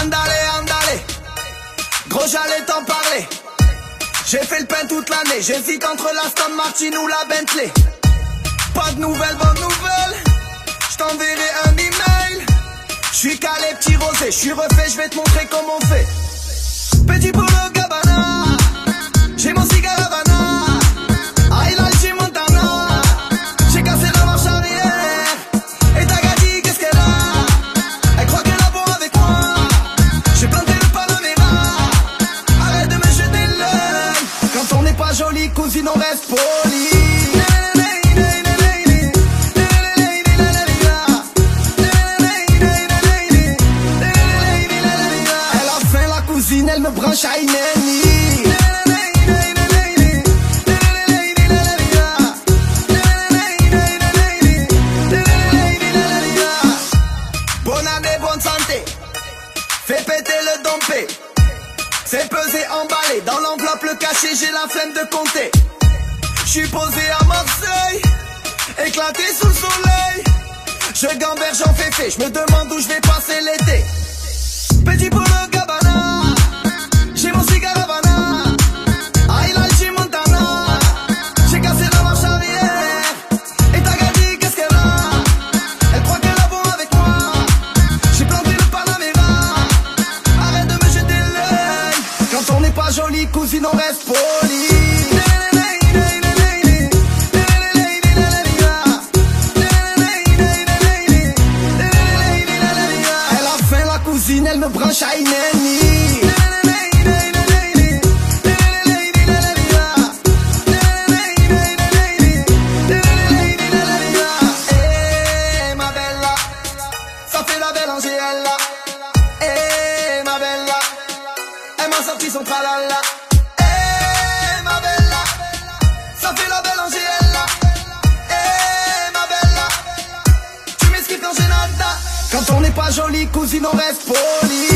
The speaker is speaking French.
Andale, andale, gros j'allais t'en parler. J'ai fait le pain toute l'année, j'hésite entre la Aston Martin ou la Bentley. Pas de nouvelles, bonnes nouvelles, j't'enverrai un email. J'suis calé, petit rosé, j'suis refait, j'vais te montrer comment on fait. Petit boulot Gabbana, j'ai mon cigare Havana. Aïe là, j'ai Montana, j'ai cassé la marche arrière. Et ta gadi, qu'est-ce qu'elle a? Elle croit qu'elle a bon avec moi. J'ai planté le Panamera. Arrête de me jeter l'œil. Quand on n'est pas joli, cousine, on reste poli. Elle me branche à Ineni. Bonne année, bonne santé. Fais péter le dompé. C'est pesé, emballé. Dans l'enveloppe, le cachet, j'ai la flemme de compter. J'suis posé à Marseille, éclaté sous le soleil. Je gamberge en féfé, j'me demande où j'vais passer l'été. Petit boulot Gabbana, j'ai mon cigare Havana. Aïe là, j'ai Montana, j'ai cassé la marche arrière. Et ta gadi, qu'est-ce qu'elle a? Elle croit qu'elle a bon avec moi. J'ai planté le Panamera. Arrête de me jeter l'œil. Quand on n'est pas joli, cousine, on reste poli. Elle a faim, la cousine, elle me branche à Ineni. Sorti son tralala. Eh ma bella, ça fait la belle Angela. Eh ma bella, tu m'esquives quand j'ai nada. Quand on n'est pas joli, cousine, on reste poli.